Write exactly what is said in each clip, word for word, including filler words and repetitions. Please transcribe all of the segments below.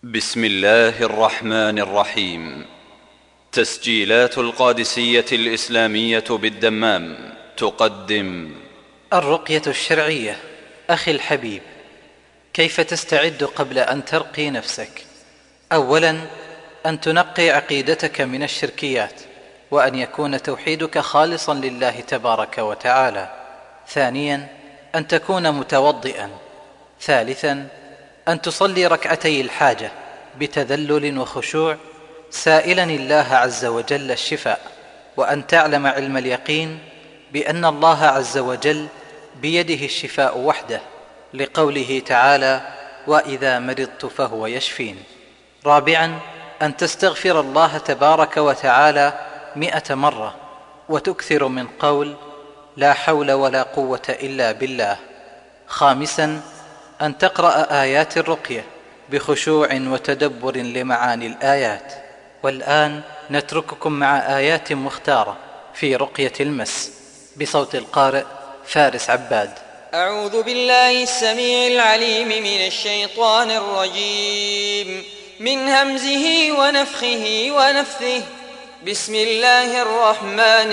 بسم الله الرحمن الرحيم. تسجيلات القادسية الإسلامية بالدمام تقدم الرقية الشرعية. أخي الحبيب، كيف تستعد قبل أن ترقي نفسك؟ أولا، أن تنقي عقيدتك من الشركيات، وأن يكون توحيدك خالصا لله تبارك وتعالى. ثانيا، أن تكون متوضئا. ثالثا، أن تصلي ركعتي الحاجة بتذلل وخشوع سائلا الله عز وجل الشفاء، وأن تعلم علم اليقين بأن الله عز وجل بيده الشفاء وحده، لقوله تعالى: وإذا مرضت فهو يشفين. رابعا، أن تستغفر الله تبارك وتعالى مئة مرة، وتكثر من قول لا حول ولا قوة إلا بالله. خامسا، أن تقرأ آيات الرقية بخشوع وتدبر لمعاني الآيات. والآن نترككم مع آيات مختارة في رقية المس بصوت القارئ فارس عباد. أعوذ بالله السميع العليم من الشيطان الرجيم، من همزه ونفخه ونفثه. بسم الله الرحمن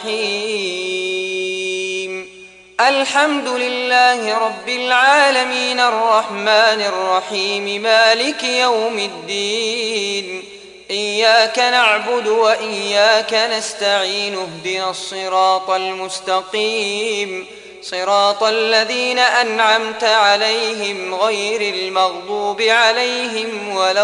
الرحيم. الحمد لله رب العالمين الرحمن الرحيم مالك يوم الدين. إياك نعبد وإياك نستعين، اهدنا الصراط المستقيم، صراط الذين أنعمت عليهم غير المغضوب عليهم ولا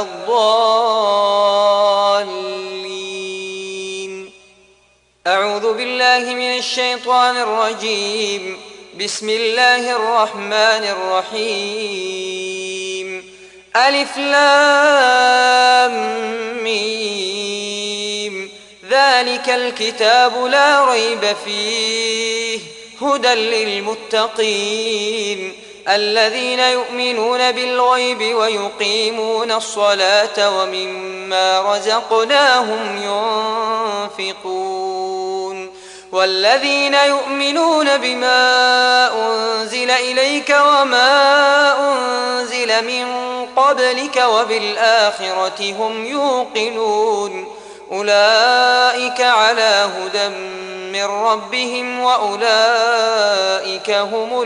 الضالين. أعوذ بالله من الشيطان الرجيم. بسم الله الرحمن الرحيم. ألف لام ميم، ذلك الكتاب لا ريب فيه، هدى للمتقين الذين يؤمنون بالغيب ويقيمون الصلاة ومما رزقناهم ينفقون، والذين يؤمنون بما أنزل إليك وما أنزل من قبلك وبالآخرة هم يوقنون، أولئك على هدى من ربهم وأولئك هم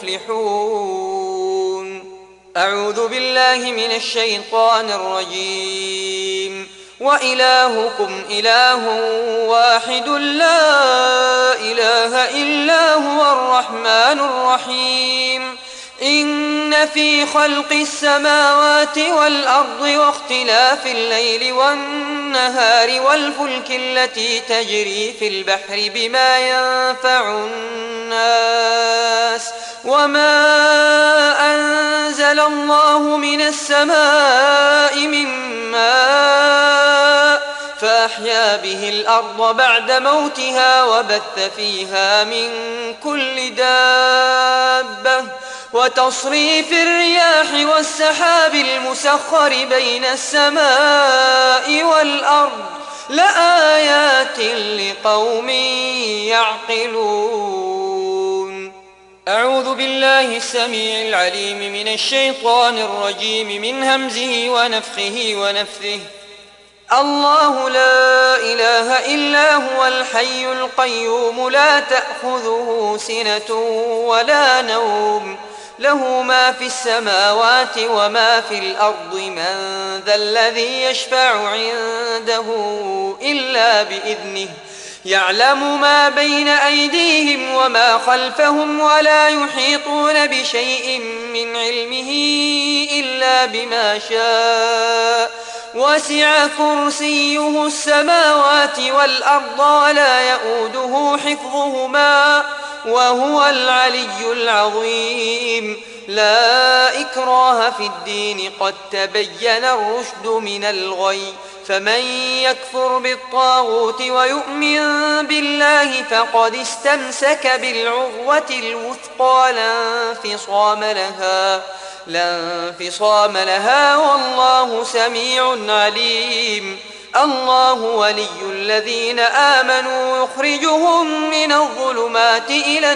المفلحون. أعوذ بالله من الشيطان الرجيم. وإلهكم إله واحد لا إله إلا هو الرحمن الرحيم. إن في خلق السماوات والأرض واختلاف الليل والنهار والفلك التي تجري في البحر بما ينفع الناس وما أنزل الله من السماء من ماء فأحيا به الأرض بعد موتها وبث فيها من كل دابة، وتصريف الرياح والسحاب المسخر بين السماء والأرض لآيات لقوم يعقلون. أعوذ بالله السميع العليم من الشيطان الرجيم، من همزه ونفخه ونفثه. الله لا إله إلا هو الحي القيوم لا تأخذه سنة ولا نوم، له ما في السماوات وما في الأرض. من ذا الذي يشفع عنده إلا بإذنه، يعلم ما بين أيديهم وما خلفهم ولا يحيطون بشيء من علمه إلا بما شاء، وسع كرسيه السماوات والأرض ولا يؤوده حفظهما وهو العلي العظيم. لا إكراه في الدين، قد تبين الرشد من الغي، فمن يكفر بالطاغوت ويؤمن بالله فقد استمسك بالعروة الوثقى لا انفصام لها لا انفصام لها والله سميع عليم. الله ولي الذين آمنوا يخرجهم من الظلمات إلى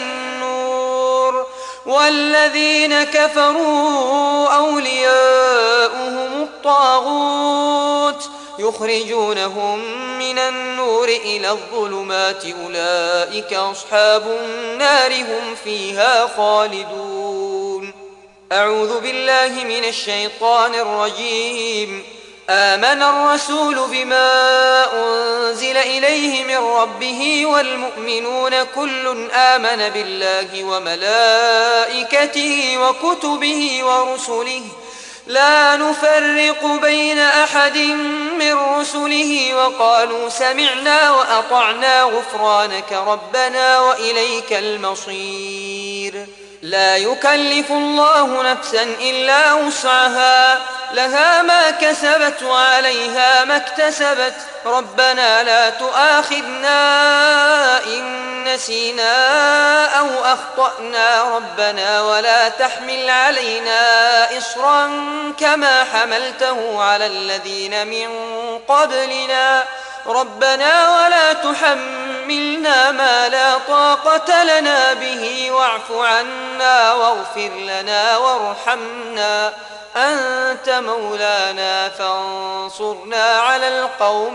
النور، والذين كفروا أولياؤهم الطاغوت يخرجونهم من النور إلى الظلمات أولئك أصحاب النار هم فيها خالدون. أعوذ بالله من الشيطان الرجيم. آمن الرسول بما أنزل إليه من ربه والمؤمنون كل آمن بالله وملائكته وكتبه ورسله لا نفرق بين أحد من رسله وقالوا سمعنا وأطعنا غفرانك ربنا وإليك المصير. لا يكلف الله نفسا إلا وسعها لها ما كسبت وعليها ما اكتسبت ربنا لا تؤاخذنا إن نسينا أو أخطأنا ربنا ولا تحمل علينا إصرا كما حملته على الذين من قبلنا ربنا ولا تحملنا ما لا طاقة لنا به واعف عنا واغفر لنا وارحمنا أنت مولانا فانصرنا على القوم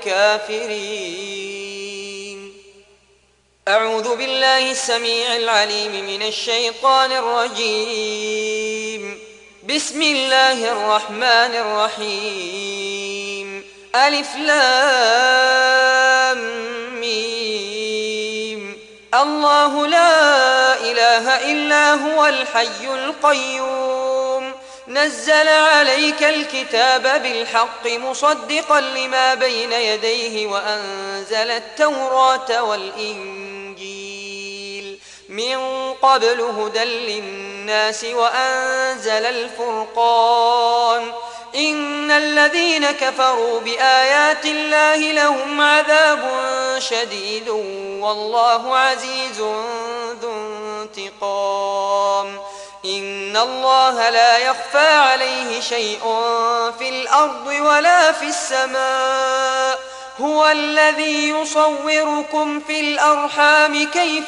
الكافرين. أعوذ بالله السميع العليم من الشيطان الرجيم. بسم الله الرحمن الرحيم. ألف لام ميم. الله لا إله إلا هو الحي القيوم نزل عليك الكتاب بالحق مصدقا لما بين يديه وأنزل التوراة والإنجيل من قبل هدى للناس وأنزل الفرقان إن الذين كفروا بآيات الله لهم عذاب شديد والله عزيز ذو انتقام. إن الله لا يخفى عليه شيء في الأرض ولا في السماء هو الذي يصوركم في الأرحام كيف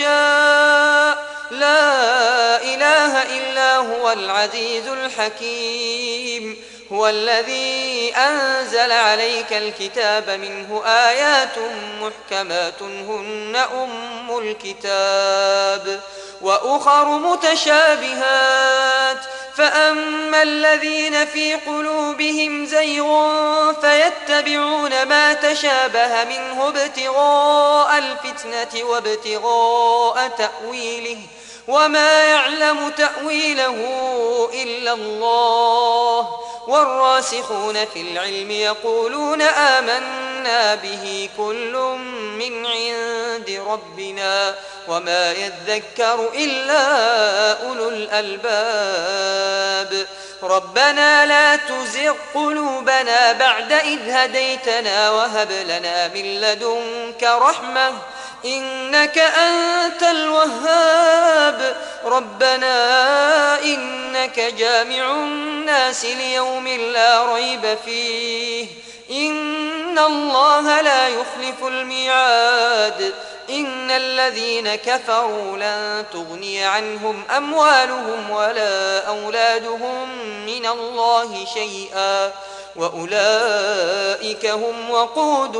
يشاء لا إله إلا هو العزيز الحكيم. هو الذي أنزل عليك الكتاب منه آيات محكمات هن أم الكتاب وأخر متشابهات فأما الذين في قلوبهم زيغ فيتبعون ما تشابه منه ابتغاء الفتنة وابتغاء تأويله وما يعلم تأويله إلا الله والراسخون في العلم يقولون آمنا به كل من عند ربنا وما يذكر إلا أولو الألباب. ربنا لا تزغ قلوبنا بعد إذ هديتنا وهب لنا من لدنك رحمة إنك أنت الوهاب. ربنا إنك جامع الناس ليوم لا ريب فيه إن الله لا يخلف الميعاد. إن الذين كفروا لن تغني عنهم أموالهم ولا أولادهم من الله شيئا وأولئك هم وقود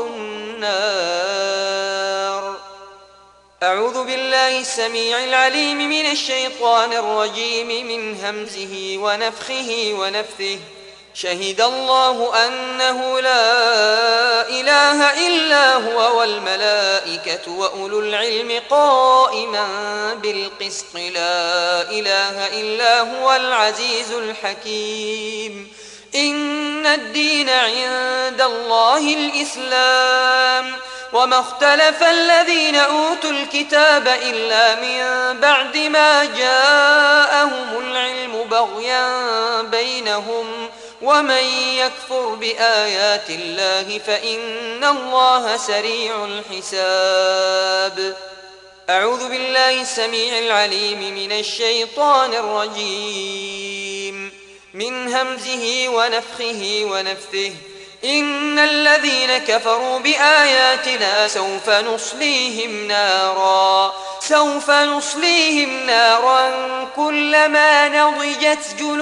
النار. أعوذ بالله السميع العليم من الشيطان الرجيم من همزه ونفخه ونفثه. شهد الله أنه لا إله إلا هو والملائكة وأولو العلم قائما بالقسط لا إله إلا هو العزيز الحكيم. إن الدين عند الله الإسلام وما اختلف الذين أوتوا الكتاب إلا من بعد ما جاءهم العلم بغيا بينهم ومن يكفر بآيات الله فإن الله سريع الحساب. أعوذ بالله السميع العليم من الشيطان الرجيم من همزه ونفخه ونفثه. إن الذين كفروا بآياتنا سوف نصليهم نارا سوف نصليهم نارا كلما نضجت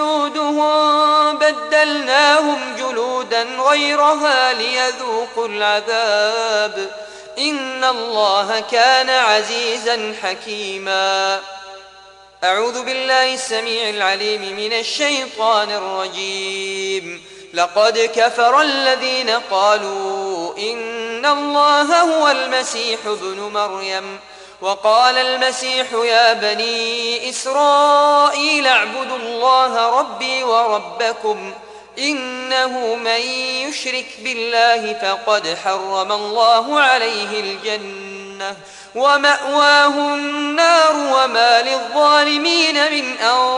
جلودهم بدلناهم جلودا غيرها ليذوقوا العذاب إن الله كان عزيزا حكيما. أعوذ بالله السميع العليم من الشيطان الرجيم. لقد كفر الذين قالوا إن الله هو المسيح ابن مريم وقال المسيح يا بني إسرائيل اعبدوا الله ربي وربكم إنه من يشرك بالله فقد حرم الله عليه الجنة ومأواه النار وما للظالمين من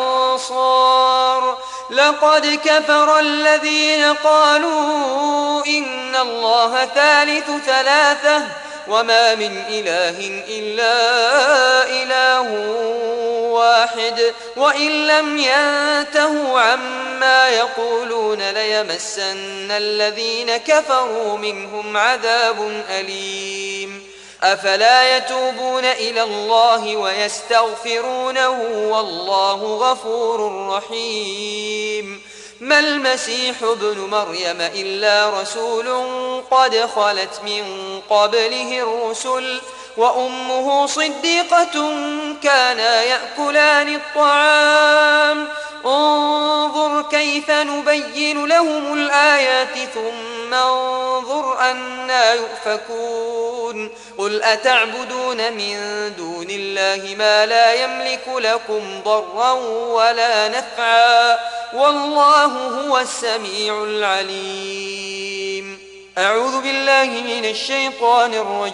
أنصار. لقد كفر الذين قالوا إن الله ثالث ثلاثة وما من إله إلا إله واحد وإن لم ينتهوا عما يقولون ليمسن الذين كفروا منهم عذاب أليم. أفلا يتوبون إلى الله ويستغفرونه والله غفور رحيم. ما المسيح ابن مريم إلا رسول قد خلت من قبله الرسل وأمه صديقة كانا يأكلان الطعام انظر كيف نبين لهم الآيات ثم انظر أنا يؤفكون. قل أتعبدون من دون الله ما لا يملك لكم ضرا ولا نفعا والله هو السميع العليم. أعوذ بالله من الشيطان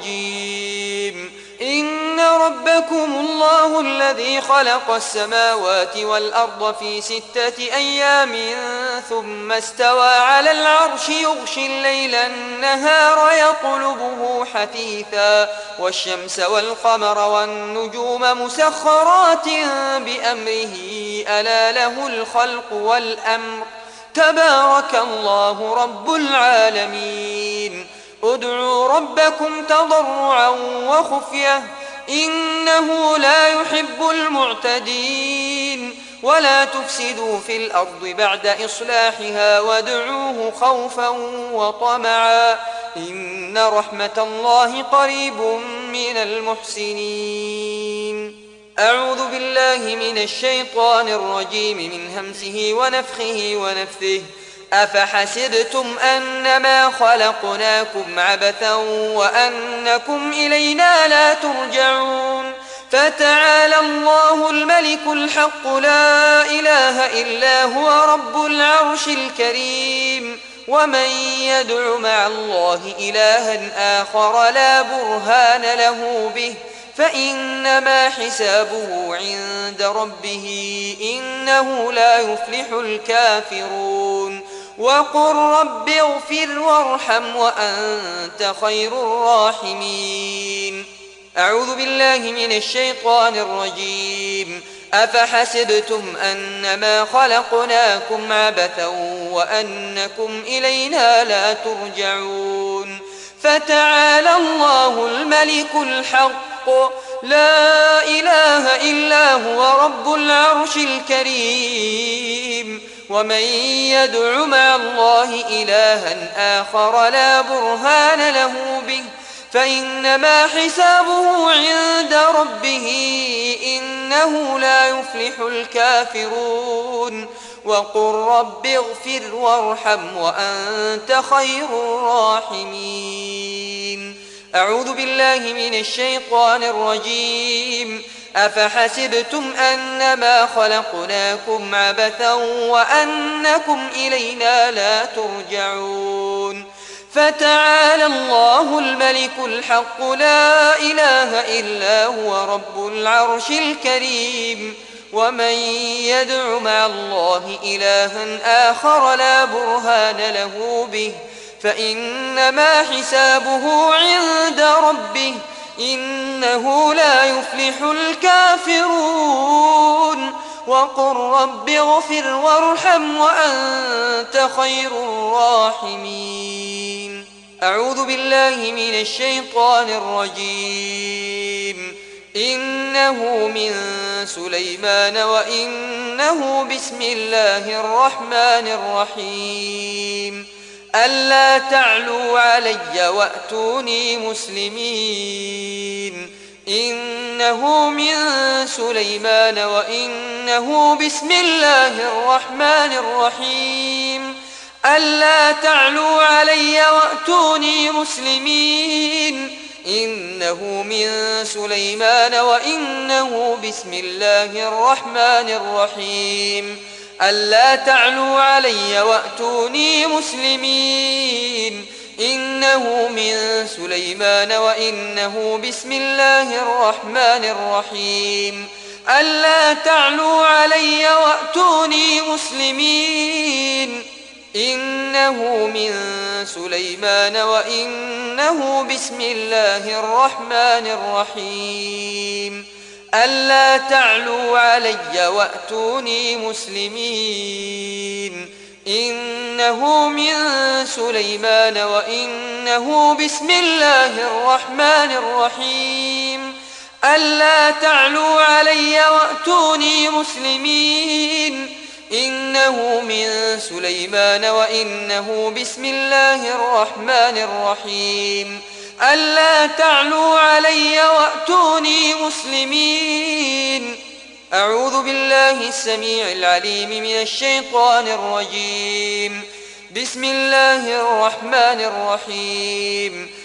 الرجيم. إن ربكم الله الذي خلق السماوات والأرض في ستة أيام ثم استوى على العرش يغشي الليل النهار يطلبه حثيثا والشمس والقمر والنجوم مسخرات بأمره ألا له الخلق والأمر تبارك الله رب العالمين. ادعوا ربكم تضرعا وخفية إنه لا يحب المعتدين ولا تفسدوا في الأرض بعد إصلاحها وادعوه خوفا وطمعا إن رحمة الله قريب من المحسنين. أعوذ بالله من الشيطان الرجيم من همزه ونفخه ونفثه. أفحسبتم أنما خلقناكم عبثا وأنكم إلينا لا ترجعون فتعالى الله الملك الحق لا إله إلا هو رب العرش الكريم. ومن يدع مع الله إلها آخر لا برهان له به فإنما حسابه عند ربه إنه لا يفلح الكافرون. وقل رب اغفر وارحم وأنت خير الراحمين. أعوذ بالله من الشيطان الرجيم. أفحسبتم أنما خلقناكم عبثا وأنكم إلينا لا ترجعون فتعالى الله الملك الحق لا إله إلا هو رب العرش الكريم. ومن يدع مع الله إلها آخر لا برهان له به فإنما حسابه عند ربه إنه لا يفلح الكافرون. وقل رب اغفر وارحم وأنت خير الراحمين. أعوذ بالله من الشيطان الرجيم. أفحسبتم أنما خلقناكم عبثا وأنكم إلينا لا ترجعون فتعالى الله الملك الحق لا إله إلا هو رب العرش الكريم. ومن يدع مع الله إلها آخر لا برهان له به فإنما حسابه عند ربه إنه لا يفلح الكافرون. وقل رب اغفر وارحم وأنت خير الراحمين. أعوذ بالله من الشيطان الرجيم. إنه من سليمان وإنه بسم الله الرحمن الرحيم ألا تعلوا علي وأتوني مسلمين إنه من سليمان وإنه بسم الله الرحمن الرحيم ألا تعلوا علي وأتوني مسلمين إنه من سليمان وإنه بسم الله الرحمن الرحيم ألا تعلوا علي وأتوني مسلمين إنه من سليمان وإنه بسم الله الرحمن الرحيم ألا تعلوا علي وأتوني مسلمين إنه من سليمان وإنه بسم الله الرحمن الرحيم ألا تعلوا علي وأتوني مسلمين إنه من سليمان وإنه بسم الله الرحمن الرحيم ألا تعلوا علي وأتوني مسلمين إنه من سليمان وإنه بسم الله الرحمن الرحيم ألا تعلوا علي وأتوني مسلمين أعوذ بالله السميع العليم من الشيطان الرجيم بسم الله الرحمن الرحيم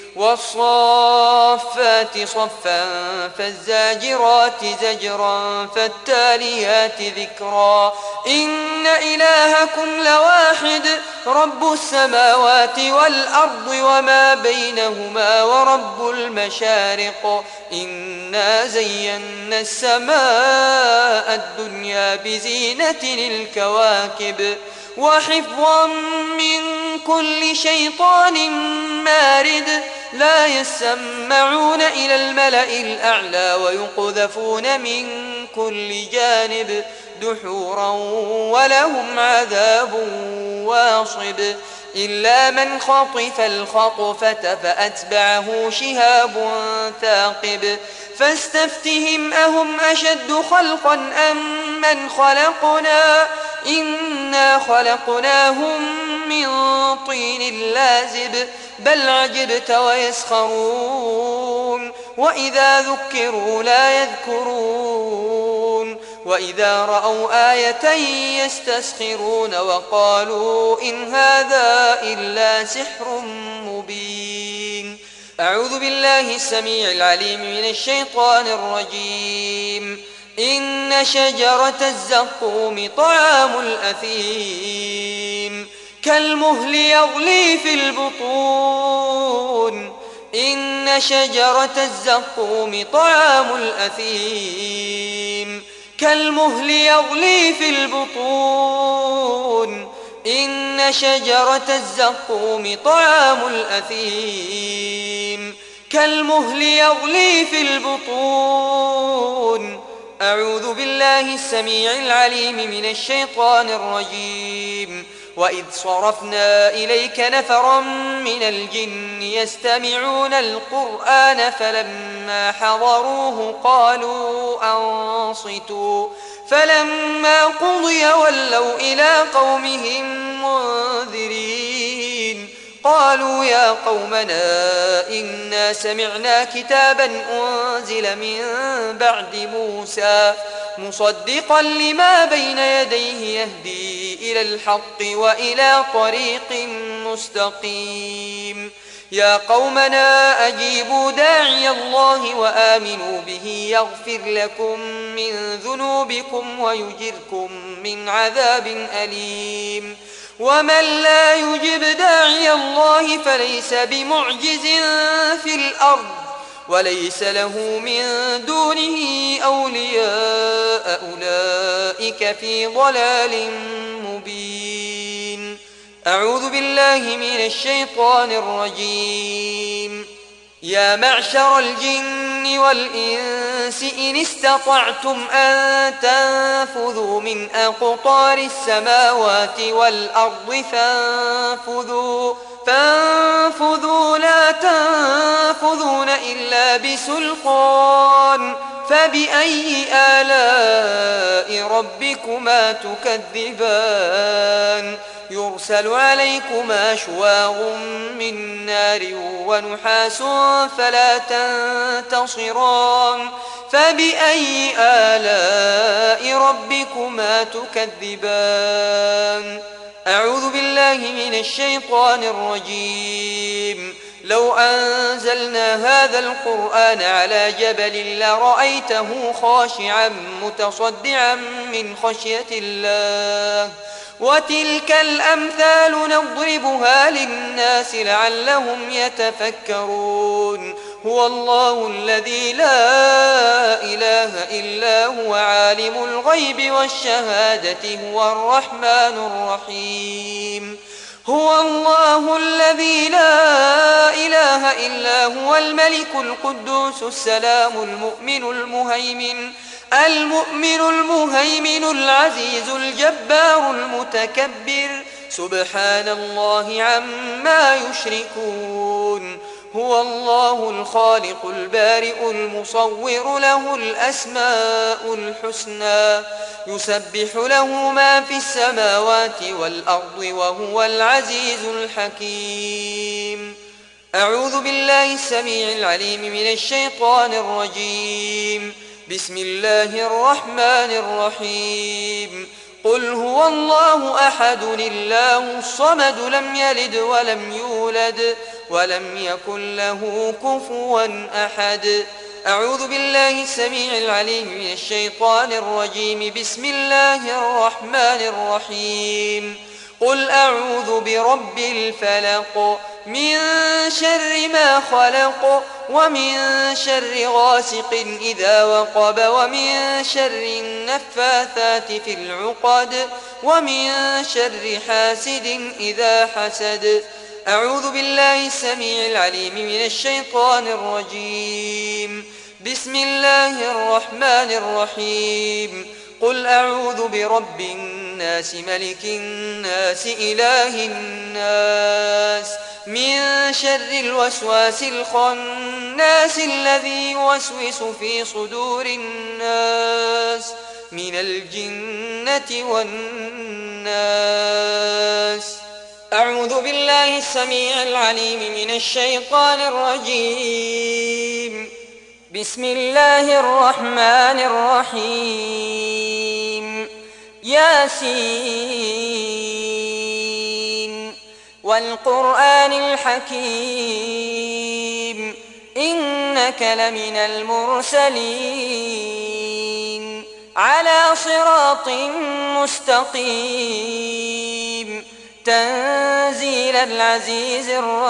والصافات صفا فالزاجرات زجرا فالتاليات ذكرا إن إلهكم لواحد رب السماوات والأرض وما بينهما ورب المشارق إنا زينا السماء الدنيا بزينة الكواكب وحفظا من كل شيطان مارد لا يسمعون إلى الملأ الأعلى ويقذفون من كل جانب دحورا ولهم عذاب واصب إلا من خطف الخطفة فأتبعه شهاب ثاقب فاستفتهم أهم أشد خلقا أم من خلقنا إنا خلقناهم من طين لازب بل عجبت ويسخرون وإذا ذكروا لا يذكرون وإذا رأوا آية يستسخرون وقالوا إن هذا إلا سحر مبين أعوذ بالله السميع العليم من الشيطان الرجيم إن شجرة الزقوم طعام الأثيم كالمهل يغلي في البطون إن شجرة الزقوم طعام الأثيم كالمهل يغلي في البطون إن شجرة الزقوم طعام الأثيم كالمهل يغلي في البطون أعوذ بالله السميع العليم من الشيطان الرجيم وإذ صرفنا إليك نفرا من الجن يستمعون القرآن فلما حضروه قالوا أنصتوا فلما قضي ولوا إلى قومهم منذرين قالوا يا قومنا إنا سمعنا كتابا أنزل من بعد موسى مصدقا لما بين يديه يهدي إلى الحق وإلى طريق مستقيم يا قومنا أجيبوا داعي الله وآمنوا به يغفر لكم من ذنوبكم ويجركم من عذاب أليم ومن لا يجب داعي الله فليس بمعجز في الأرض وليس له من دونه أولياء أولئك في ضلال مبين أعوذ بالله من الشيطان الرجيم يا معشر الجن والإنس إن استطعتم أن تنفذوا من أقطار السماوات والأرض فانفذوا فانفذوا لا تنفذون إلا بسلطان فبأي آلاء ربكما تكذبان يرسل عليكما شواظ من نار ونحاس فلا تنتصران فبأي آلاء ربكما تكذبان أعوذ بالله من الشيطان الرجيم لو أنزلنا هذا القرآن على جبل لرأيته خاشعا متصدعا من خشية الله وتلك الأمثال نضربها للناس لعلهم يتفكرون هو الله الذي لا إله إلا هو عالم الغيب والشهادة هو الرحمن الرحيم هو الله الذي لا إله إلا هو الملك القدوس السلام المؤمن المهيمن المؤمن المهيمن العزيز الجبار المتكبر سبحان الله عما يشركون هو الله الخالق البارئ المصور له الأسماء الحسنى يسبح له ما في السماوات والأرض وهو العزيز الحكيم أعوذ بالله السميع العليم من الشيطان الرجيم بسم الله الرحمن الرحيم قل هو الله أحد الله الصمد لم يلد ولم يولد ولم يكن له كفوا أحد أعوذ بالله السميع العليم من الشيطان الرجيم بسم الله الرحمن الرحيم قل أعوذ برب الفلق من شر ما خلق ومن شر غاسق إذا وقب ومن شر النفاثات في العقد ومن شر حاسد إذا حسد أعوذ بالله السميع العليم من الشيطان الرجيم بسم الله الرحمن الرحيم قل أعوذ برب الناس ملك الناس إله الناس من شر الوسواس الخناس الذي يوسوس في صدور الناس من الجنة والناس أعوذ بالله السميع العليم من الشيطان الرجيم بسم الله الرحمن الرحيم ياسين والقرآن الحكيم إنك لمن المرسلين على صراط مستقيم تنزيل العزيز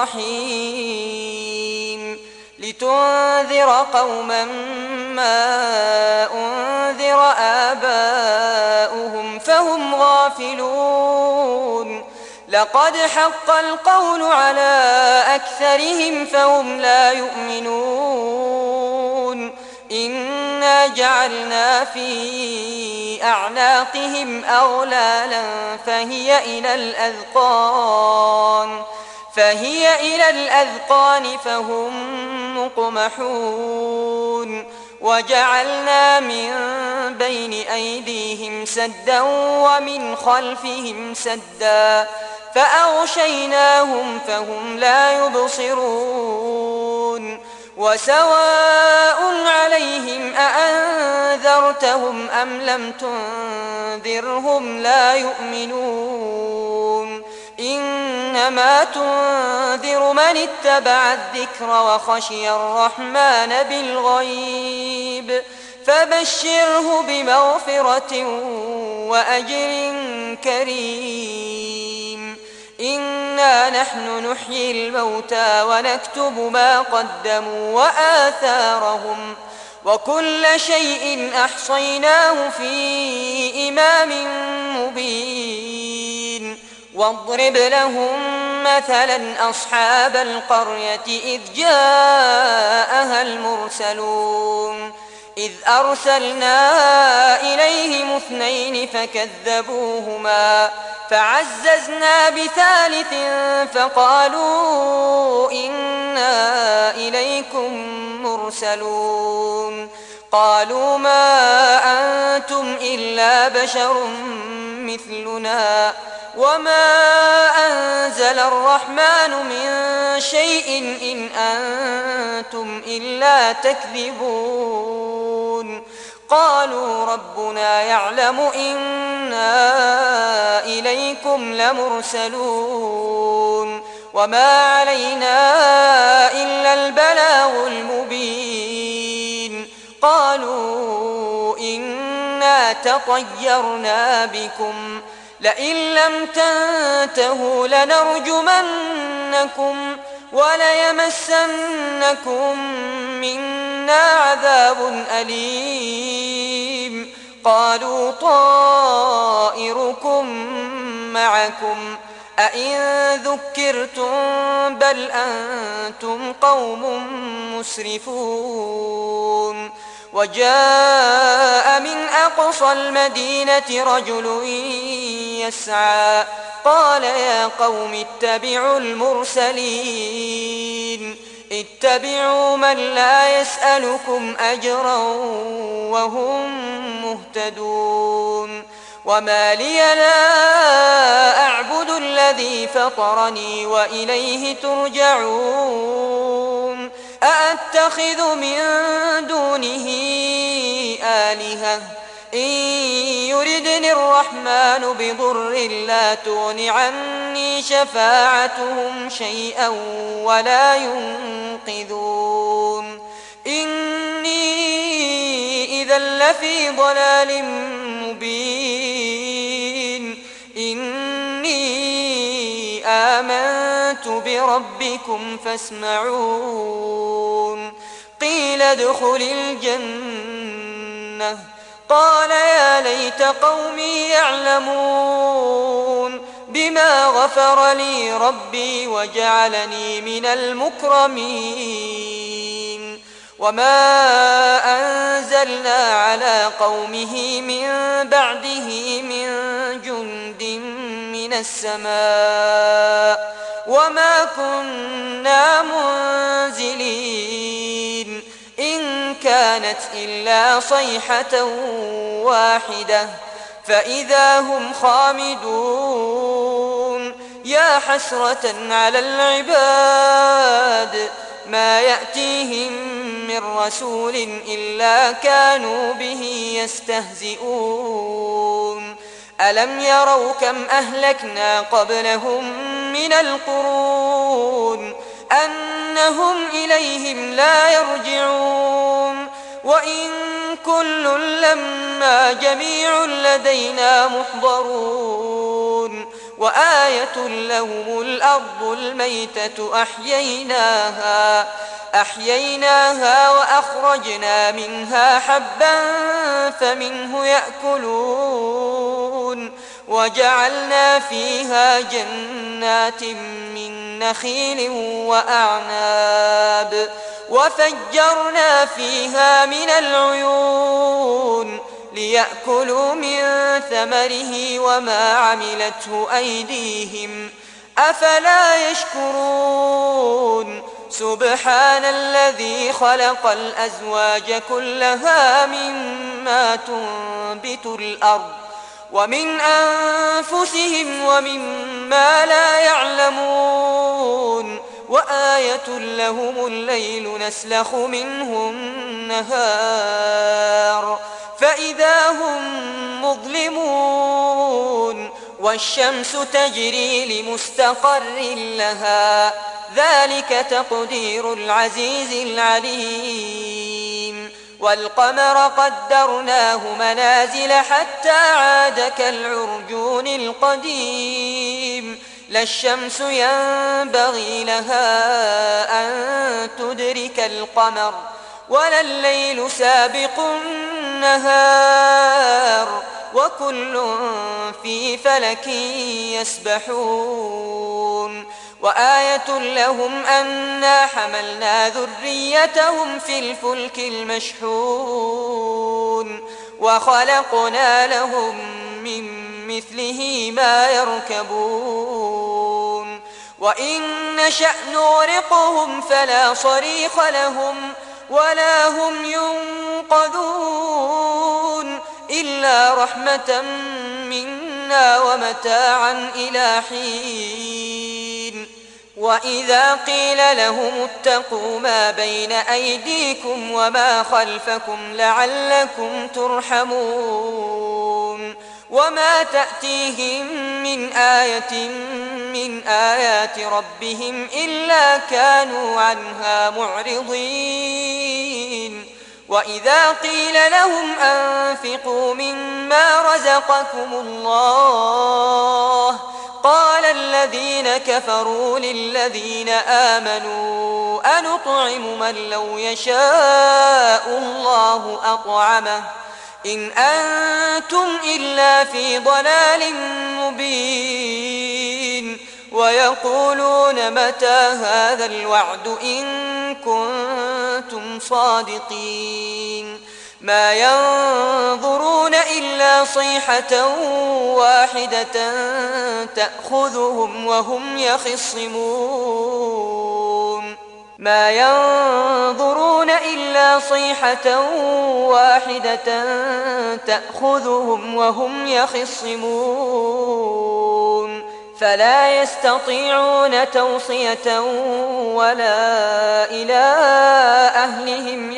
الرحيم لتنذر قوما ما أنذر آباؤهم فهم غافلون لقد حق القول على أكثرهم فهم لا يؤمنون إنا جعلنا في أعناقهم أغلالا فهي إلى الأذقان فهي إلى الأذقان فهم مقمحون وجعلنا من بين أيديهم سدا ومن خلفهم سدا فأغشيناهم فهم لا يبصرون وسواء عليهم أأنذرتهم أم لم تنذرهم لا يؤمنون إنما تنذر من اتبع الذكر وخشي الرحمن بالغيب فبشره بمغفرة وأجر كريم إنا نحن نحيي الموتى ونكتب ما قدموا وآثارهم وكل شيء أحصيناه في إمام مبين واضرب لهم مثلا أصحاب القرية إذ جاءها المرسلون إذ أرسلنا إليهم اثنين فكذبوهما فعززنا بثالث فقالوا إنا إليكم مرسلون قالوا ما أنتم إلا بشر مثلنا وما أنزل الرحمن من شيء إن أنتم إلا تكذبون قالوا ربنا يعلم إنا إليكم لمرسلون وما علينا إلا البلاغ المبين قالوا إنا تطيرنا بكم لئن لم تنتهوا لنرجمنكم وليمسنكم منا عذاب أليم قالوا طائركم معكم أئن ذكرتم بل أنتم قوم مسرفون وجاء من أقصى المدينة رجل يسعى قال يا قوم اتبعوا المرسلين اتبعوا من لا يسألكم أجرا وهم مهتدون وما لي لا أعبد الذي فطرني وإليه ترجعون أأتخذ من دونه آلهة إن يردني الرحمن بضر لا تغن عني شفاعتهم شيئا ولا ينقذون إني إذا لفي ضلال مبين إني آمنت بربكم فاسمعون قيل ادخل الجنة قال يا ليت قومي يعلمون بما غفر لي ربي وجعلني من المكرمين وما أنزلنا على قومه من بعده من جند من السماء وما كنا منزلين إن كانت إلا صيحة واحدة فإذا هم خامدون يا حسرة على العباد ما يأتيهم من رسول إلا كانوا به يستهزئون ألم يروا كم أهلكنا قبلهم من القرون أنهم إليهم لا يرجعون وإن كل لما جميع لدينا محضرون وآية لهم الأرض الميتة أحييناها أحييناها وأخرجنا منها حبا فمنه يأكلون وجعلنا فيها جنات من نخيل وأعناب وفجرنا فيها من العيون ليأكلوا من ثمره وما عملته أيديهم أفلا يشكرون سبحان الذي خلق الأزواج كلها مما تنبت الأرض ومن أنفسهم ومما لا يعلمون وآية لهم الليل نسلخ منه النهار فإذا هم مظلمون والشمس تجري لمستقر لها ذلك تقدير العزيز العليم والقمر قدرناه منازل حتى عاد كالعرجون القديم لا الشمس ينبغي لها أن تدرك القمر ولا الليل سابق النهار وكل في فلك يسبحون وآية لهم أنا حملنا ذريتهم في الفلك المشحون وخلقنا لهم من مثله ما يركبون وإن نشأ نغرقهم فلا صريخ لهم ولا هم ينقذون إلا رحمة منا ومتاعا إلى حين. وإذا قيل لهم اتقوا ما بين أيديكم وما خلفكم لعلكم ترحمون وما تأتيهم من آية من آيات ربهم إلا كانوا عنها معرضين. وإذا قيل لهم أنفقوا مما رزقكم الله قال الذين كفروا للذين آمنوا أنطعم من لو يشاء الله أطعمه إن أنتم إلا في ضلال مبين. ويقولون متى هذا الوعد إن كنتم صادقين ما ينظرون إلا صيحة واحدة تأخذهم وهم يخصمون ما ينظرون إلا صيحة واحدة تأخذهم وهم يخصمون فلا يستطيعون توصية ولا إلى أهلهم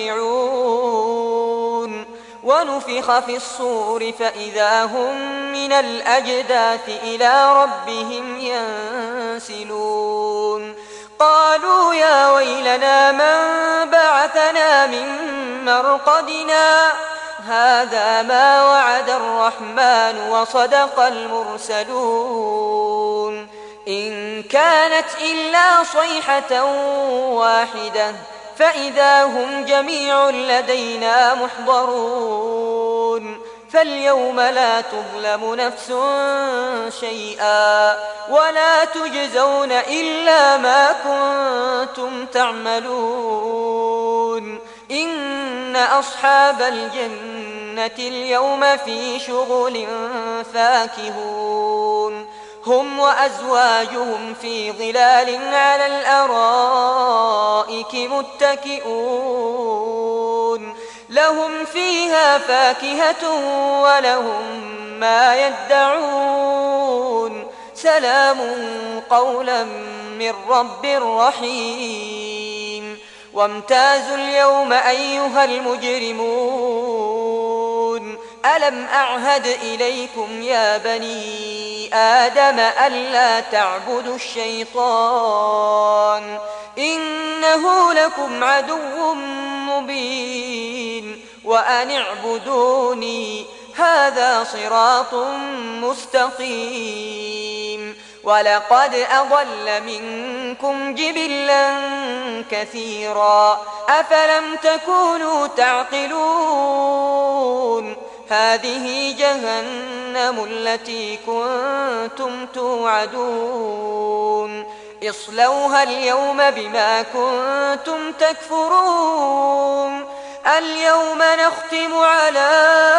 يرجعون. ونفخ في الصور فإذا هم من الأجداث إلى ربهم ينسلون. قالوا يا ويلنا من بعثنا من مرقدنا هذا ما وعد الرحمن وصدق المرسلون إن كانت إلا صيحة واحدة فإذا هم جميع لدينا محضرون. فاليوم لا تظلم نفس شيئا ولا تجزون إلا ما كنتم تعملون. إن أصحاب الجنة اليوم في شغل فاكهون هم وأزواجهم في ظلال على الأرائك متكئون لهم فيها فاكهة ولهم ما يدعون سلام قولا من رب رحيم. وامتازوا اليوم أيها المجرمون ألم أعهد إليكم يا بني آدم ألا تعبدوا الشيطان إنه لكم عدو مبين وأن اعبدوني هذا صراط مستقيم. ولقد أضل منكم جبلا كثيرا أفلم تكونوا تعقلون. هذه جهنم التي كنتم توعدون اصلوها اليوم بما كنتم تكفرون. اليوم نختم على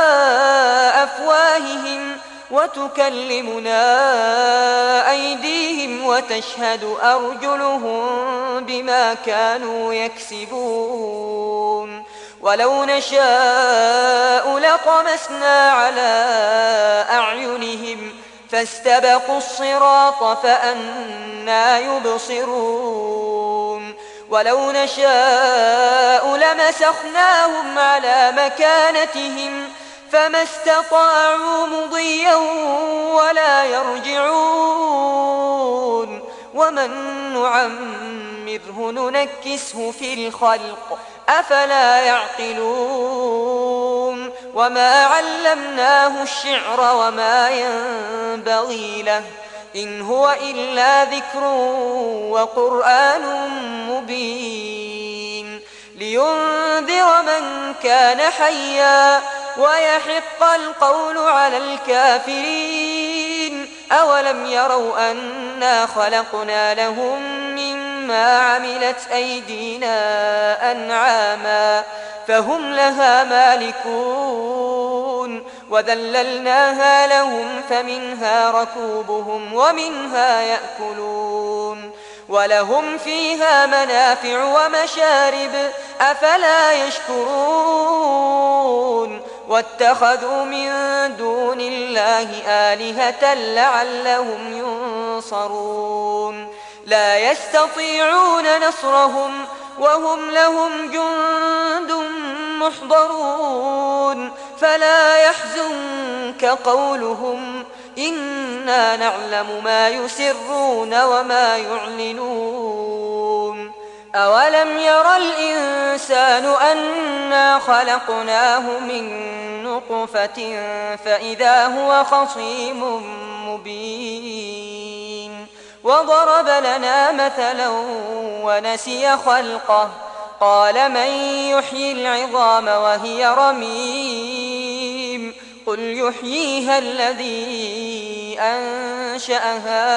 أفواههم وتكلمنا أيديهم وتشهد أرجلهم بما كانوا يكسبون. ولو نشاء لطمسنا على أعينهم فاستبقوا الصراط فأنى يبصرون. ولو نشاء لمسخناهم على مكانتهم فما استطاعوا مضيا ولا يرجعون. ومن نعمره ننكسه في الخلق أفلا يعقلون. وما علمناه الشعر وما ينبغي له إن هو إلا ذكر وقرآن مبين لينذر من كان حيا ويحق القول على الكافرين. أولم يروا أنا خلقنا لهم مما عملت أيدينا أنعاما فهم لها مالكون وذللناها لهم فمنها ركوبهم ومنها يأكلون ولهم فيها منافع ومشارب أفلا يشكرون واتخذوا من دون الله آلهة لعلهم ينصرون لا يستطيعون نصرهم وهم لهم جند محضرون فلا يحزنك قولهم إنا نعلم ما يسرون وما يعلنون أولم ير الإنسان أنا خلقناه من نطفة فإذا هو خصيم مبين وضرب لنا مثلا ونسي خلقه قال من يحيي العظام وهي رميم قل يحييها الذي أنشأها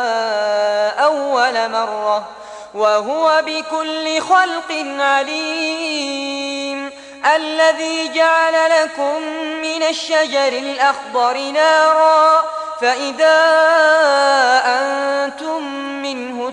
أول مرة وهو بكل خلق عليم الذي جعل لكم من الشجر الأخضر نارا فإذا أنتم منه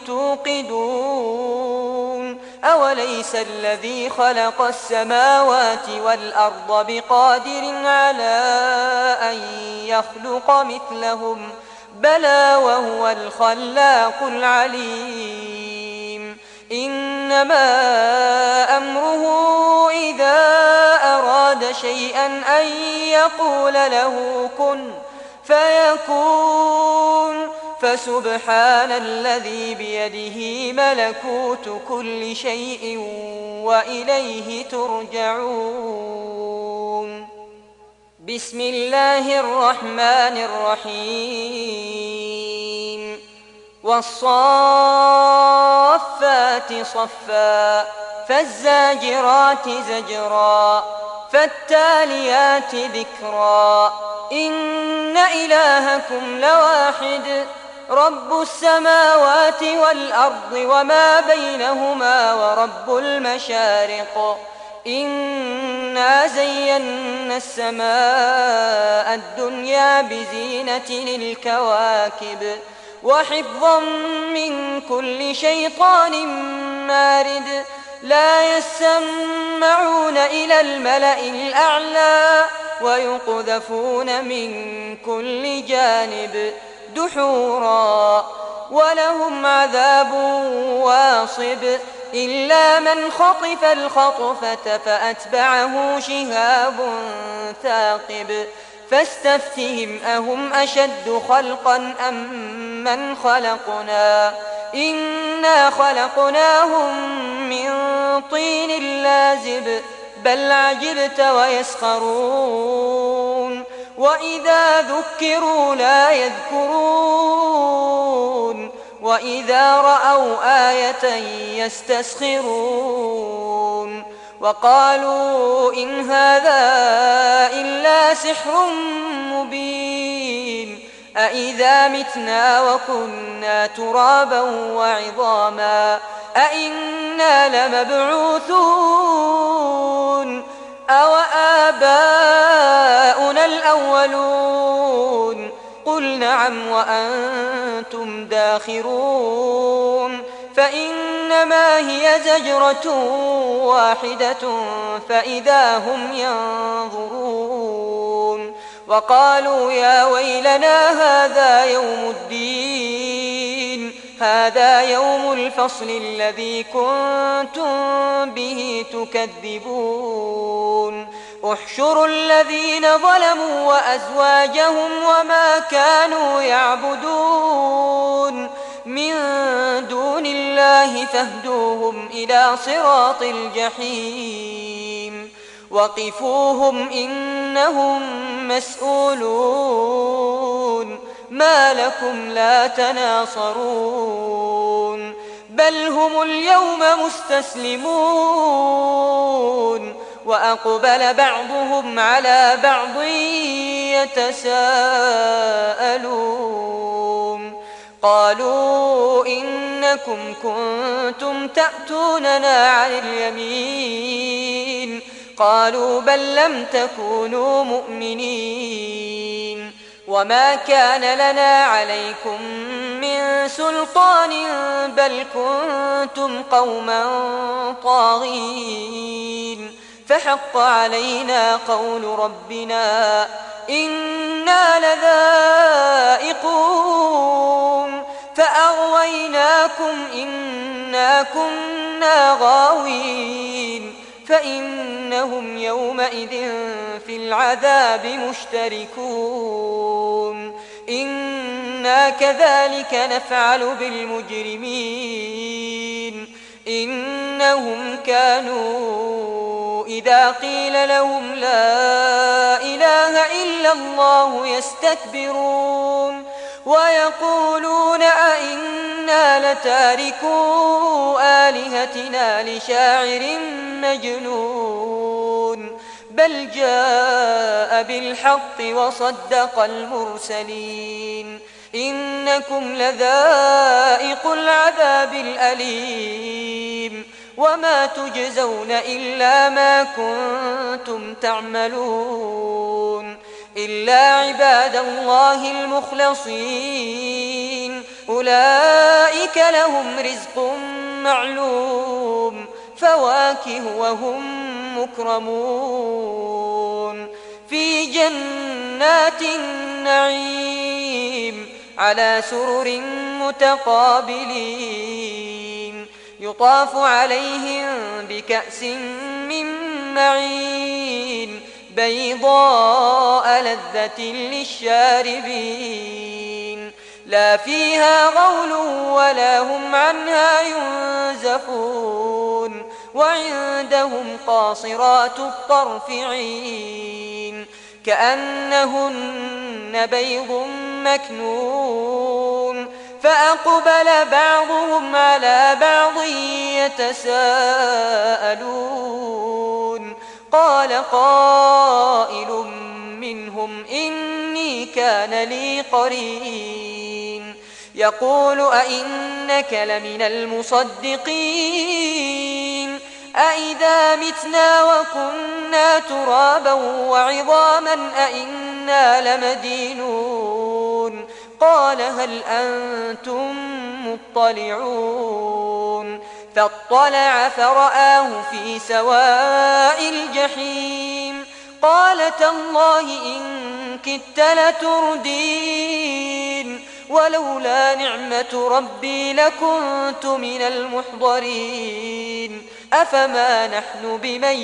توقدون أوليس الذي خلق السماوات والأرض بقادر على أن يخلق مثلهم بلى وهو الخلاق العليم إنما أمره إذا أراد شيئا أن يقول له كن فيكون فسبحان الذي بيده ملكوت كل شيء وإليه ترجعون بسم الله الرحمن الرحيم والصافات صفا فالزاجرات زجرا فالتاليات ذكرا إن إلهكم لواحد رب السماوات والأرض وما بينهما ورب المشارق إنا زينا السماء الدنيا بزينة الكواكب وحفظا من كل شيطان مارد لا يسمعون إلى الملأ الأعلى ويقذفون من كل جانب دحورا ولهم عذاب واصب إلا من خطف الخطفة فأتبعه شهاب ثاقب فاستفتهم أهم أشد خلقا أم من خلقنا إنا خلقناهم من طين لازب بل عجبت ويسخرون وإذا ذكروا لا يذكرون وإذا رأوا آية يستسخرون وقالوا إن هذا إلا سحر مبين أإذا متنا وكنا ترابا وعظاما أإنا لمبعوثون أو آباؤنا الأولون قل نعم وأنتم داخرون فإنما هي زجرة واحدة فإذا هم ينظرون وقالوا يا ويلنا هذا يوم الدين هذا يوم الفصل الذي كنتم به تكذبون احشروا الذين ظلموا وأزواجهم وما كانوا يعبدون من دون الله فاهدوهم إلى صراط الجحيم وقفوهم إنهم مسؤولون ما لكم لا تناصرون بل هم اليوم مستسلمون وأقبل بعضهم على بعض يتساءلون قالوا إنكم كنتم تأتوننا عن اليمين قالوا بل لم تكونوا مؤمنين وما كان لنا عليكم من سلطان بل كنتم قوما طاغين فحق علينا قول ربنا إنا لذائقون فأغويناكم إنا كنا غاوين فإنهم يومئذ في العذاب مشتركون إنا كذلك نفعل بالمجرمين إنهم كانوا إذا قيل لهم لا إله إلا الله يستكبرون ويقولون أئنا لتاركو آلهتنا لشاعر مجنون بل جاء بالحق وصدق المرسلين إنكم لذائق العذاب الأليم وما تجزون إلا ما كنتم تعملون إلا عباد الله المخلصين أولئك لهم رزق معلوم فواكه وهم مكرمون في جنات النعيم على سرر متقابلين يطاف عليهم بكأس من معين بيضاء لذة للشاربين لا فيها غول ولا هم عنها ينزفون وعندهم قاصرات الطرف عين كأنهن بيض مكنون فأقبل بعضهم على بعض يتساءلون قال قائل منهم إني كان لي قرين يقول أئنك لمن المصدقين أئذا متنا وكنا ترابا وعظاما أئنا لمدينون قال هل أنتم مطلعون فاطلع فرآه في سواء الجحيم قال تالله إن كدت لتردين ولولا نعمة ربي لكنت من المحضرين أفما نحن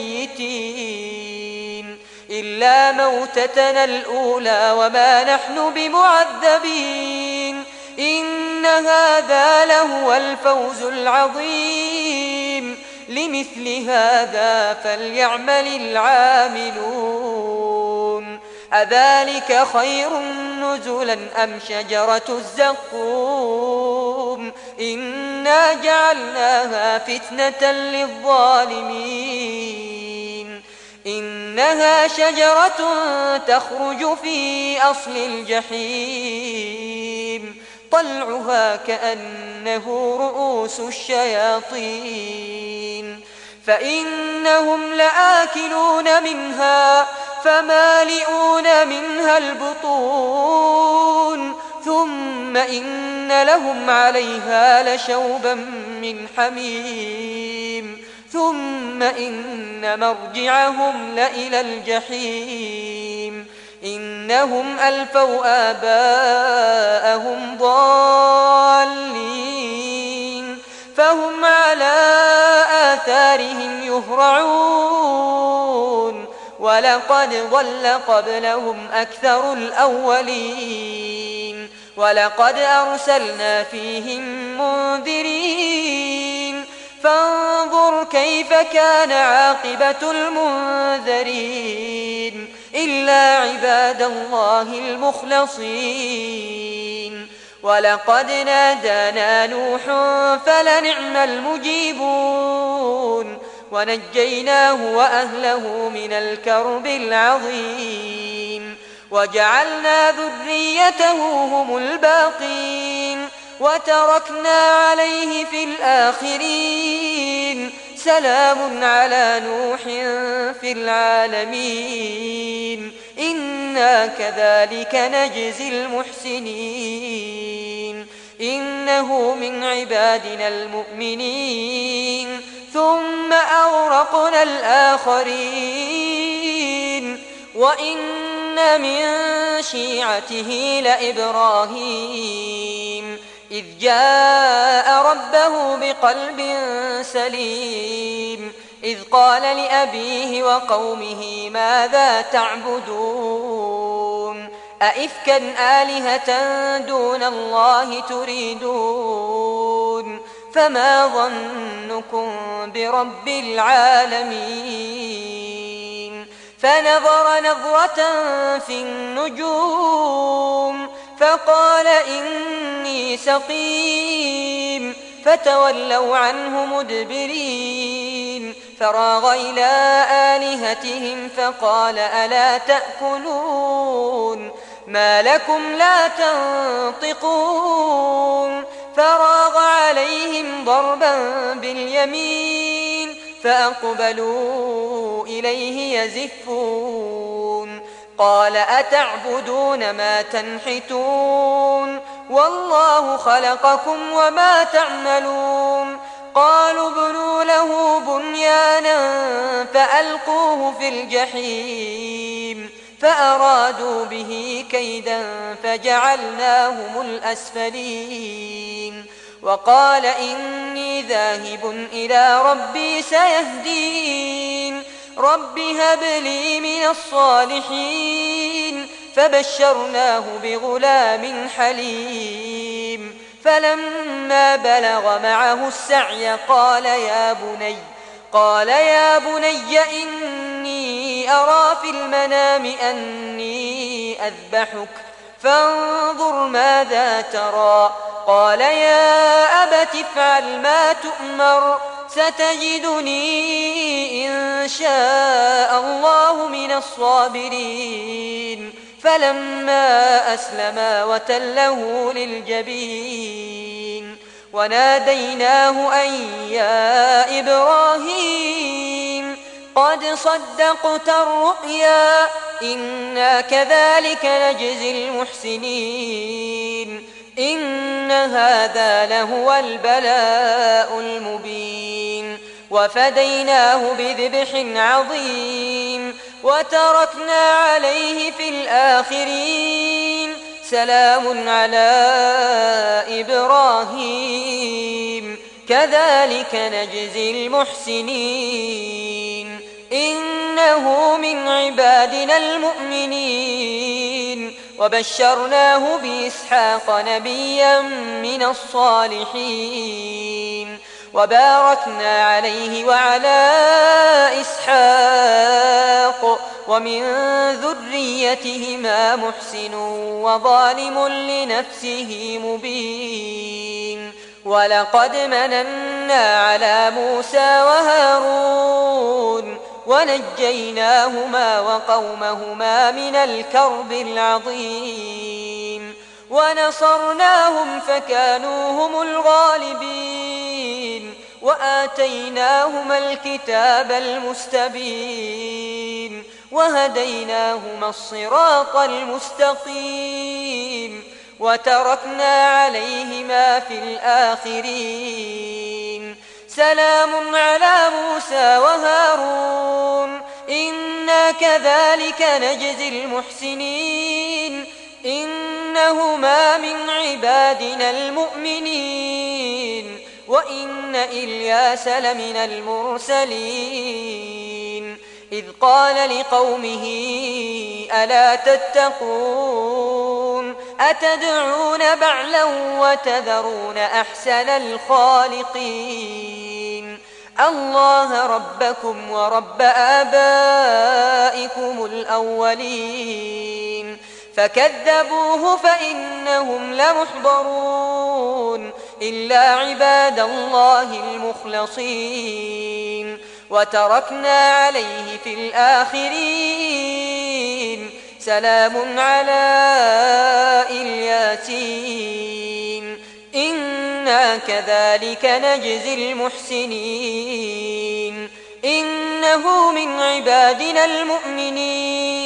بميتين إلا موتتنا الأولى وما نحن بمعذبين إن هذا لهو الفوز العظيم لمثل هذا فليعمل العاملون أذلك خير نزلا أم شجرة الزقوم إنا جعلناها فتنة للظالمين إنها شجرة تخرج في أصل الجحيم طلعها كأنه رؤوس الشياطين فإنهم لآكلون منها فمالئون منها البطون ثم إن لهم عليها لشوبا من حميم ثم إن مرجعهم لإلى الجحيم إنهم ألفوا آباءهم ضالين فهم على آثارهم يهرعون ولقد ضل قبلهم أكثر الأولين ولقد أرسلنا فيهم منذرين فانظر كيف كان عاقبة المنذرين إلا عباد الله المخلصين ولقد نادانا نوح فلنعم المجيبون ونجيناه وأهله من الكرب العظيم وجعلنا ذريته هم الباقين وتركنا عليه في الآخرين سلام على نوح في العالمين إنا كذلك نجزي المحسنين إنه من عبادنا المؤمنين ثم أغرقنا الآخرين وإن من شيعته لإبراهيم إذ جاء ربه بقلب سليم إذ قال لأبيه وقومه ماذا تعبدون أئفكا آلهة دون الله تريدون فما ظنكم برب العالمين فنظر نظرة في النجوم فقال إني سقيم فتولوا عنه مدبرين فراغ إلى آلهتهم فقال ألا تأكلون ما لكم لا تنطقون فراغ عليهم ضربا باليمين فأقبلوا إليه يزفون قال أتعبدون ما تنحتون والله خلقكم وما تعملون قالوا ابنوا له بنيانا فألقوه في الجحيم فأرادوا به كيدا فجعلناهم الأسفلين وقال إني ذاهب إلى ربي سيهدين رب هب لي من الصالحين فبشرناه بغلام حليم فلما بلغ معه السعي قال يا بني قال يا بني إني أرى في المنام أني أذبحك فانظر ماذا ترى قال يا أبت افعل ما تؤمر ستجدني إن شاء الله من الصابرين فلما أسلما وتله للجبين وناديناه أن يا إبراهيم قد صدقت الرؤيا إنا كذلك نجزي المحسنين إن هذا لهو البلاء المبين وفديناه بذبح عظيم وتركنا عليه في الآخرين سلام على إبراهيم كذلك نجزي المحسنين إنه من عبادنا المؤمنين وبشرناه بإسحاق نبيا من الصالحين وباركنا عليه وعلى إسحاق ومن ذريتهما محسن وظالم لنفسه مبين ولقد مننا على موسى وهارون ونجيناهما وقومهما من الكرب العظيم ونصرناهم فكانوا هم الغالبين وآتيناهما الكتاب المستبين وهديناهما الصراط المستقيم وتركنا عليهما في الآخرين سلام على موسى وهارون إنا كذلك نجزي المحسنين إنهما من عبادنا المؤمنين وإن إلياس لمن المرسلين إذ قال لقومه ألا تتقون أتدعون بعلا وتذرون أحسن الخالقين الله ربكم ورب آبائكم الأولين فكذبوه فإنهم لمحضرون إلا عباد الله المخلصين وتركنا عليه في الآخرين سلام على الياسين إنا كذلك نجزي المحسنين إنه من عبادنا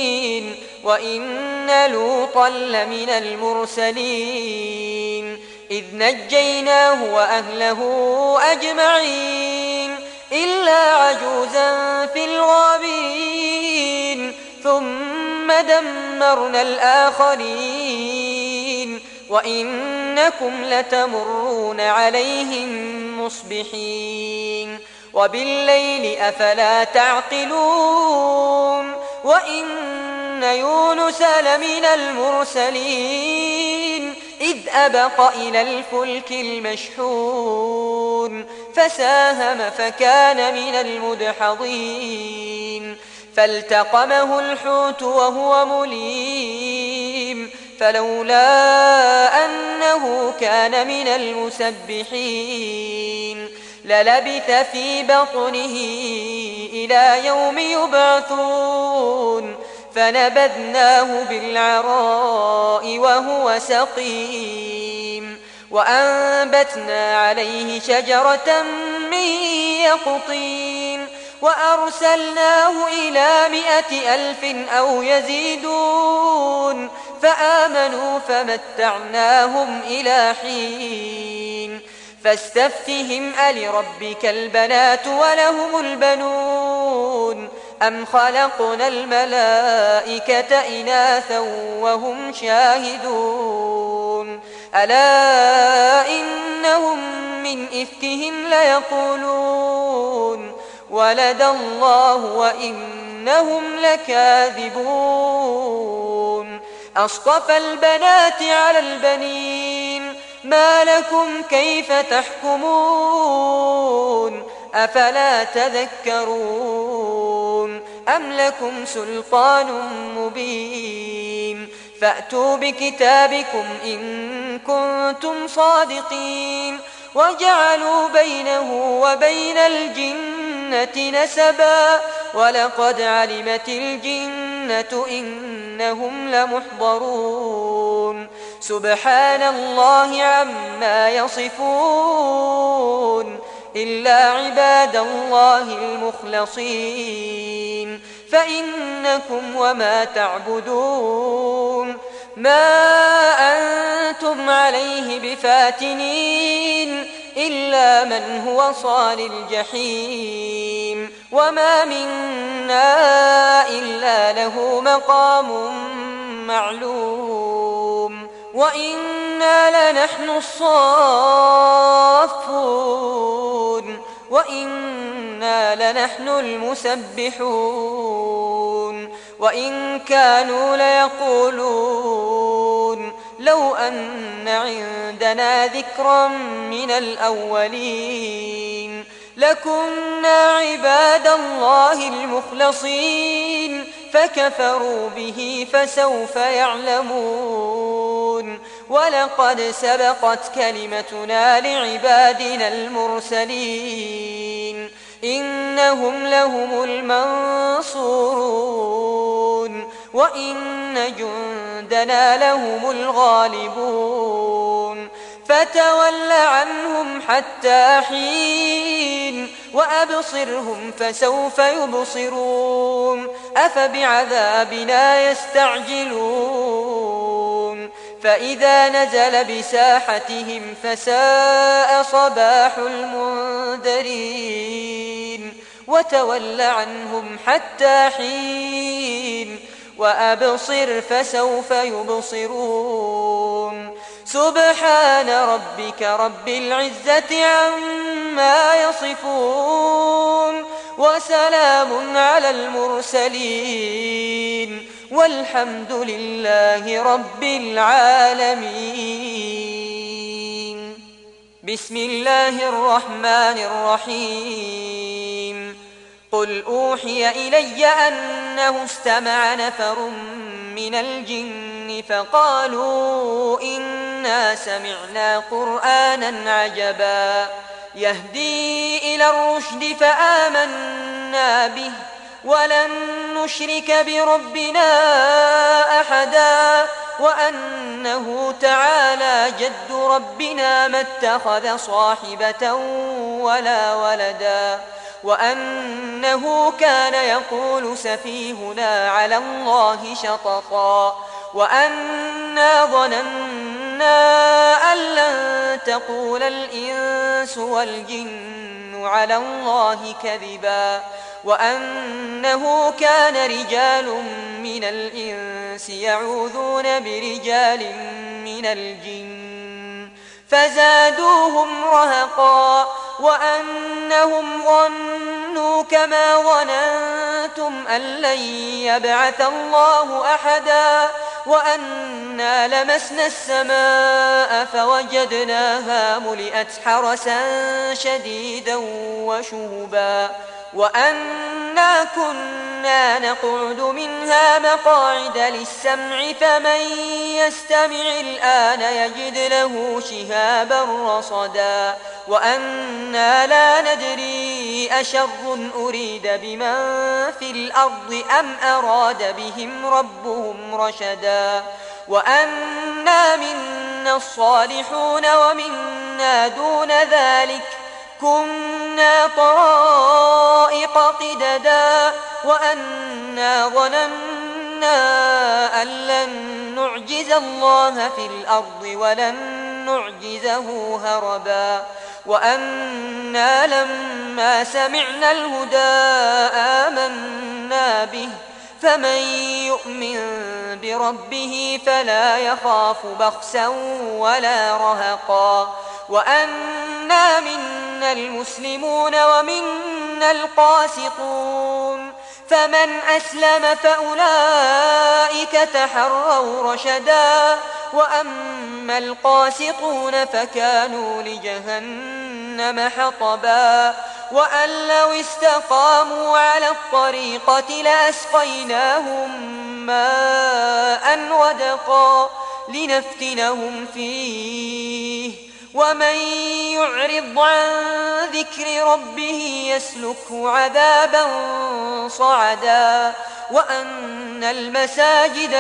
المؤمنين وإن لوطا لمن المرسلين إذ نجيناه وأهله أجمعين إلا عجوزا في الغابرين ثم دمرنا الآخرين وإنكم لتمرون عليهم مصبحين وبالليل أفلا تعقلون وإن يونس لمن المرسلين إذ أبق إلى الفلك المشحون فساهم فكان من المدحضين فالتقمه الحوت وهو مليم فلولا أنه كان من المسبحين للبث في بطنه إلى يوم يبعثون فنبذناه بالعراء وهو سقيم وأنبتنا عليه شجرة من يقطين وأرسلناه إلى مائة ألف أو يزيدون فآمنوا فمتعناهم إلى حين فاستفتهم ألربك البنات ولهم البنون أم خلقنا الملائكة إناثا وهم شاهدون ألا إنهم من إفكهم ليقولون ولد الله وإنهم لكاذبون أصطفى البنات على البنين ما لكم كيف تحكمون أفلا تذكرون أم لكم سلطان مبين فأتوا بكتابكم إن كنتم صادقين وجعلوا بينه وبين الجنة نسبا ولقد علمت الجنة إنهم لمحضرون سبحان الله عما يصفون إلا عباد الله المخلصين فإنكم وما تعبدون ما أنتم عليه بفاتنين إلا من هو صال الجحيم وما منا إلا له مقام معلوم وإنا لنحن الصافون وإنا لنحن المسبحون وإن كانوا ليقولون لو أن عندنا ذكرا من الأولين لكنا عباد الله المخلصين فكفروا به فسوف يعلمون ولقد سبقت كلمتنا لعبادنا المرسلين إنهم لهم المنصورون وإن جندنا لهم الغالبون فتول عنهم حتى حين وأبصرهم فسوف يبصرون أفبعذابنا يستعجلون فإذا نزل بساحتهم فساء صباح المنذرين وتول عنهم حتى حين وأبصر فسوف يبصرون سبحان ربك رب العزة عما يصفون وسلام على المرسلين والحمد لله رب العالمين. بسم الله الرحمن الرحيم. قل أوحي إلي أنه استمع نفر من الجن فقالوا إنا سمعنا قرآنا عجبا يهدي إلى الرشد فآمنا به ولن نشرك بربنا أحدا وأنه تعالى جد ربنا ما اتخذ صاحبة ولا ولدا وأنه كان يقول سفيهنا على الله شططا وأنا ظننا أن لن تقول الإنس والجن على الله كذبا وأنه كان رجال من الإنس يعوذون برجال من الجن فزادوهم رهقا وأنهم ظنوا كما ظننتم أن لن يبعث الله أحدا وأنا لمسنا السماء فوجدناها ملئت حرسا شديدا وشهبا وأنا كنا نقعد منها مقاعد للسمع فمن يستمع الآن يجد له شهابا رصدا وأنا لا ندري أشر أريد بمن في الأرض أم أراد بهم ربهم رشدا وأنا منا الصالحون ومنا دون ذلك كنا طرائق قددا وأنا ظننا أن لن نعجز الله في الأرض ولن نعجزه هربا وأنا لما سمعنا الهدى آمنا به فمن يؤمن بربه فلا يخاف بخسا ولا رهقا وأنا منا المسلمون ومنا القاسطون فمن أسلم فأولئك تحروا رشدا وأما القاسطون فكانوا لجهنم حطبا وأن لو استقاموا على الطريقة لأسقيناهم ماء ودقا لنفتنهم فيه ومن يعرض عن ذكر ربه يسلكه عذابا صعدا وأن المساجد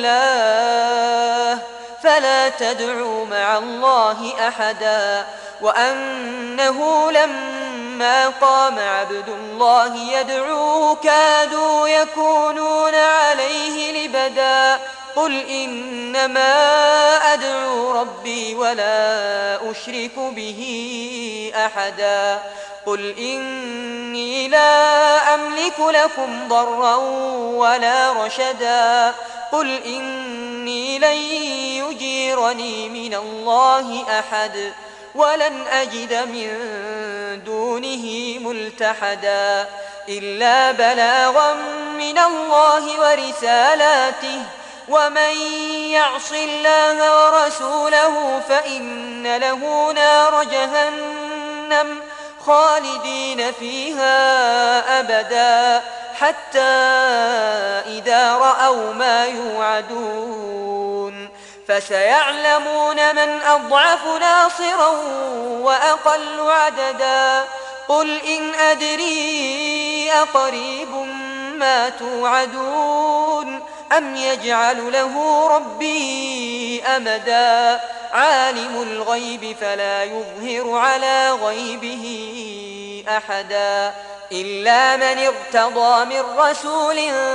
لله فلا تدعوا مع الله أحدا وأنه لما قام عبد الله يدعوه كادوا يكونون عليه لبدا قل إنما أدعو ربي ولا أشرك به أحدا قل إني لا أملك لكم ضرا ولا رشدا قل إني لن يجيرني من الله أحد ولن أجد من دونه ملتحدا إلا بلاغا من الله ورسالاته ومن يعص الله ورسوله فإن له نار جهنم خالدين فيها أبدا حتى إذا رأوا ما يوعدون فسيعلمون من أضعف ناصرا وأقل عددا قل إن أدري أقريب ما توعدون أم يجعل له ربي أمدا عالم الغيب فلا يظهر على غيبه أحدا إلا من ارتضى من رسول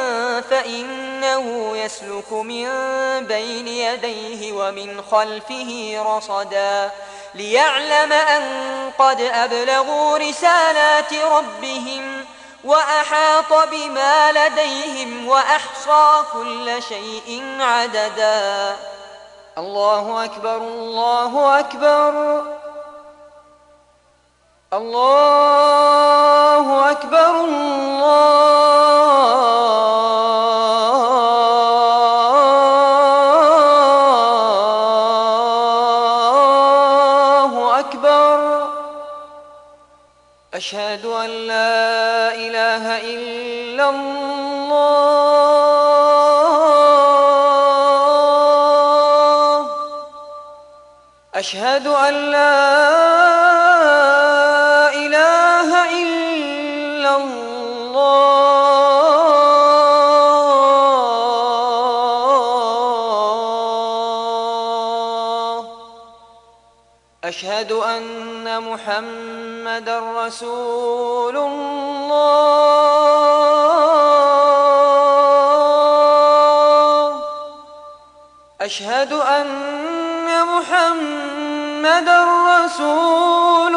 فإنه يسلك من بين يديه ومن خلفه رصدا ليعلم أن قد أبلغوا رسالات ربهم وأحاط بما لديهم وأحصى كل شيء عددا الله أكبر الله أكبر الله أكبر الله أكبر أشهد أن لا إله إلا الله أشهد أن لا إله إلا الله أشهد أن محمدا رسول الله أشهد أن محمدًا رسول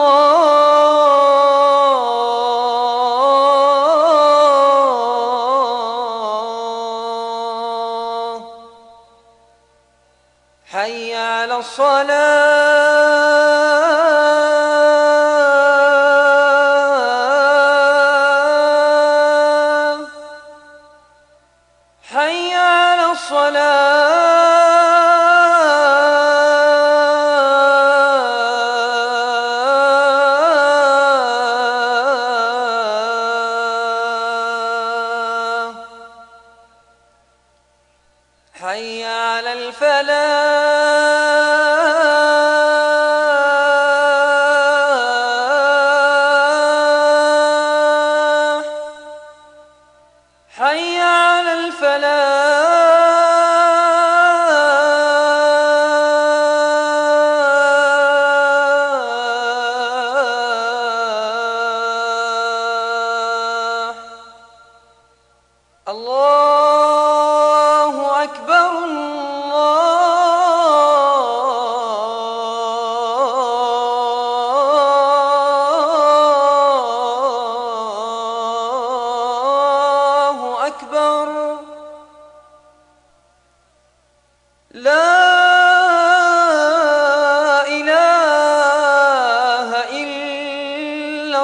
الله. حي على الصلاة. حي على الصلاة. حي على الفلاح. حي على الفلاح. الله أكبر الله أكبر. لا إله إلا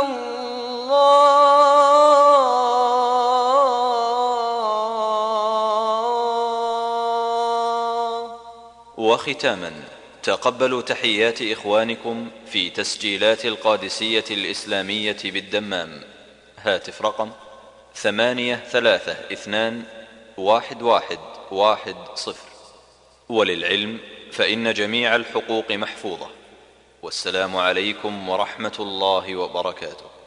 الله. وختاما، تقبلوا تحيات إخوانكم في تسجيلات القادسية الإسلامية بالدمام. هاتف رقم ثمانية ثلاثة اثنان واحد واحد واحد صفر. وللعلم فإن جميع الحقوق محفوظة. والسلام عليكم ورحمة الله وبركاته.